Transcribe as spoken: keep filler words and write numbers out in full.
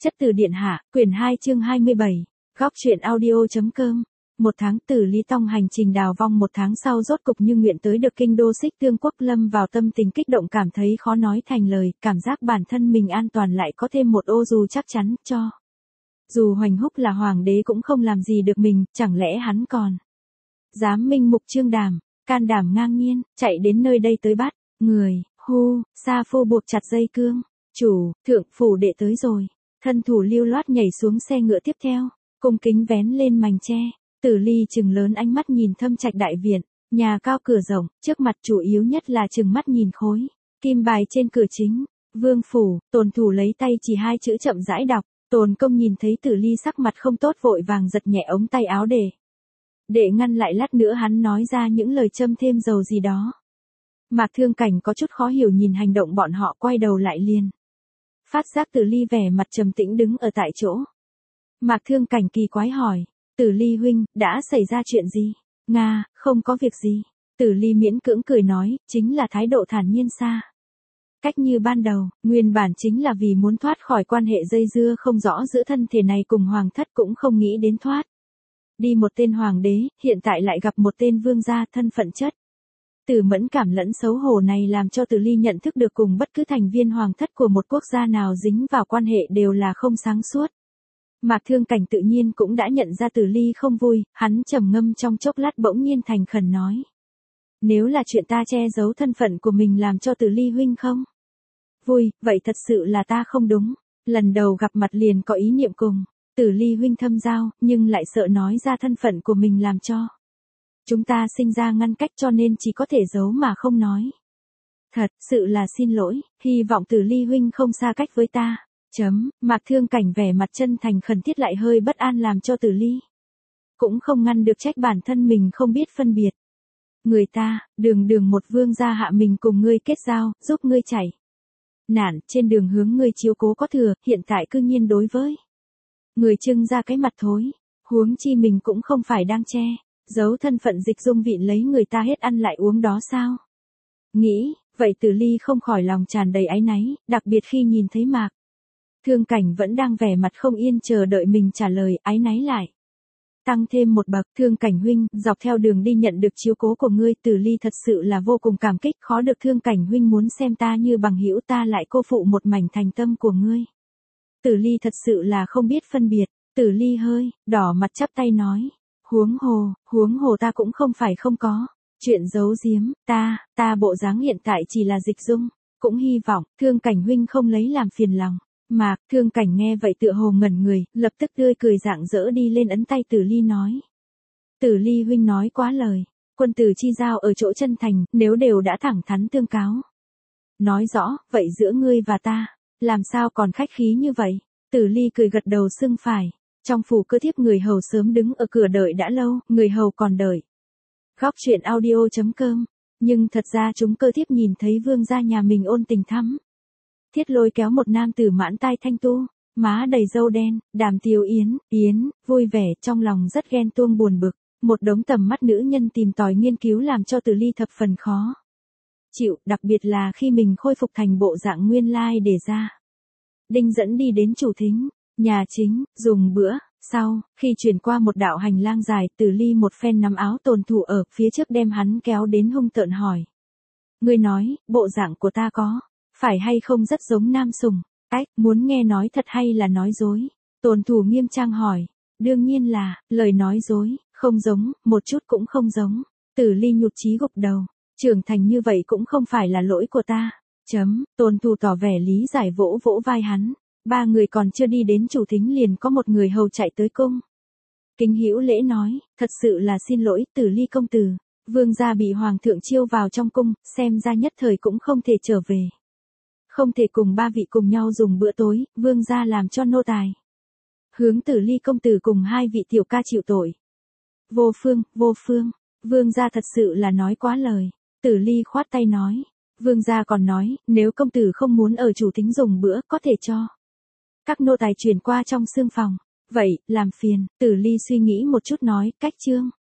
Chất từ điện hạ, quyển hai chương hai mươi bảy, góc truyện audio.com. Một tháng Tử Ly Tông hành trình đào vong một tháng sau rốt cục như nguyện tới được kinh đô Xích Tương Quốc, lâm vào tâm tình kích động, cảm thấy khó nói thành lời, cảm giác bản thân mình an toàn lại có thêm một ô dù chắc chắn, cho dù Hoành Húc là hoàng đế cũng không làm gì được mình, chẳng lẽ hắn còn dám minh mục trương đảm, can đảm ngang nhiên, chạy đến nơi đây tới bắt người, hu, sa phu buộc chặt dây cương, chủ, thượng phủ đệ tới rồi. Thân thủ lưu loát nhảy xuống xe ngựa tiếp theo, cung kính vén lên mành tre. Tử Ly trừng lớn ánh mắt nhìn thâm trạch đại viện, nhà cao cửa rộng, trước mặt chủ yếu nhất là trừng mắt nhìn khối kim bài trên cửa chính. Vương phủ, Tồn thủ lấy tay chỉ hai chữ chậm rãi đọc. Tồn công nhìn thấy Tử Ly sắc mặt không tốt vội vàng giật nhẹ ống tay áo để để ngăn lại, lát nữa hắn nói ra những lời châm thêm dầu gì đó. Mạc Thương Cảnh có chút khó hiểu nhìn hành động bọn họ, quay đầu lại liền phát giác Tử Ly vẻ mặt trầm tĩnh đứng ở tại chỗ. Mạc Thương Cảnh kỳ quái hỏi, Tử Ly huynh, đã xảy ra chuyện gì? Nga, không có việc gì. Tử Ly miễn cưỡng cười nói, chính là thái độ thản nhiên xa cách như ban đầu, nguyên bản chính là vì muốn thoát khỏi quan hệ dây dưa không rõ giữa thân thể này cùng hoàng thất, cũng không nghĩ đến thoát đi một tên hoàng đế, hiện tại lại gặp một tên vương gia, thân phận chất từ mẫn cảm lẫn xấu hổ này làm cho Tử Ly nhận thức được cùng bất cứ thành viên hoàng thất của một quốc gia nào dính vào quan hệ đều là không sáng suốt. Mạc Thương Cảnh tự nhiên cũng đã nhận ra Tử Ly không vui, hắn trầm ngâm trong chốc lát bỗng nhiên thành khẩn nói. Nếu là chuyện ta che giấu thân phận của mình làm cho Tử Ly huynh không vui, vậy thật sự là ta không đúng. Lần đầu gặp mặt liền có ý niệm cùng Tử Ly huynh thâm giao, nhưng lại sợ nói ra thân phận của mình làm cho chúng ta sinh ra ngăn cách, cho nên chỉ có thể giấu mà không nói. Thật sự là xin lỗi, hy vọng Tử Ly huynh không xa cách với ta. Chấm, Mạc Thương Cảnh vẻ mặt chân thành khẩn thiết lại hơi bất an làm cho Tử Ly cũng không ngăn được trách bản thân mình không biết phân biệt. Người ta, đường đường một vương gia hạ mình cùng ngươi kết giao, giúp ngươi chảy nạn, trên đường hướng ngươi chiếu cố có thừa, hiện tại cư nhiên đối với người trưng ra cái mặt thối, huống chi mình cũng không phải đang che giấu thân phận Dịch Dung Vịn lấy người ta hết ăn lại uống đó sao? Nghĩ, vậy Tử Ly không khỏi lòng tràn đầy áy náy, đặc biệt khi nhìn thấy Mạc Thương Cảnh vẫn đang vẻ mặt không yên chờ đợi mình trả lời, áy náy lại tăng thêm một bậc. Thương Cảnh huynh, dọc theo đường đi nhận được chiếu cố của ngươi, Tử Ly thật sự là vô cùng cảm kích, khó được Thương Cảnh huynh muốn xem ta như bằng hữu, ta lại cô phụ một mảnh thành tâm của ngươi. Tử Ly thật sự là không biết phân biệt. Tử Ly hơi đỏ mặt chắp tay nói, huống hồ, huống hồ ta cũng không phải không có chuyện giấu giếm, ta, ta bộ dáng hiện tại chỉ là Dịch Dung, cũng hy vọng Thương Cảnh huynh không lấy làm phiền lòng. Mạc Thương Cảnh nghe vậy tựa hồ ngẩn người, lập tức tươi cười rạng rỡ đi lên ấn tay Tử Ly nói. Tử Ly huynh nói quá lời, quân tử chi giao ở chỗ chân thành, nếu đều đã thẳng thắn tương cáo nói rõ, vậy giữa ngươi và ta, làm sao còn khách khí như vậy? Tử Ly cười gật đầu xưng phải. Trong phủ cơ thiếp người hầu sớm đứng ở cửa đợi đã lâu, người hầu còn đợi. Góc truyện audio.com. Nhưng thật ra chúng cơ thiếp nhìn thấy vương gia nhà mình ôn tình thắm thiết lôi kéo một nam tử mãn tai thanh tu, má đầy râu đen, đàm tiếu yến, yến, vui vẻ, trong lòng rất ghen tuông buồn bực. Một đống tầm mắt nữ nhân tìm tòi nghiên cứu làm cho Tử Ly thập phần khó chịu, đặc biệt là khi mình khôi phục thành bộ dạng nguyên lai để ra. Đinh dẫn đi đến chủ thính, nhà chính, dùng bữa. Sau, khi chuyển qua một đạo hành lang dài, Tử Ly một phen nắm áo Tồn thủ ở phía trước đem hắn kéo đến hung tợn hỏi. Ngươi nói, bộ dạng của ta có phải hay không rất giống nam sùng? Ách, muốn nghe nói thật hay là nói dối? Tồn thủ nghiêm trang hỏi. Đương nhiên là, lời nói dối, không giống, một chút cũng không giống. Tử Ly nhụt chí gục đầu. Trưởng thành như vậy cũng không phải là lỗi của ta. Chấm, Tồn thủ tỏ vẻ lý giải vỗ vỗ vai hắn. Ba người còn chưa đi đến chủ thính liền có một người hầu chạy tới cung. Kính hữu lễ nói, thật sự là xin lỗi, Tử Ly công tử. Vương gia bị hoàng thượng chiêu vào trong cung, xem ra nhất thời cũng không thể trở về. Không thể cùng ba vị cùng nhau dùng bữa tối, vương gia làm cho nô tài hướng Tử Ly công tử cùng hai vị tiểu ca chịu tội. Vô phương, vô phương, vương gia thật sự là nói quá lời. Tử Ly khoát tay nói, vương gia còn nói, nếu công tử không muốn ở chủ thính dùng bữa, có thể cho các nô tài chuyển qua trong xương phòng. Vậy, làm phiền. Tử Ly suy nghĩ một chút nói, cách chương.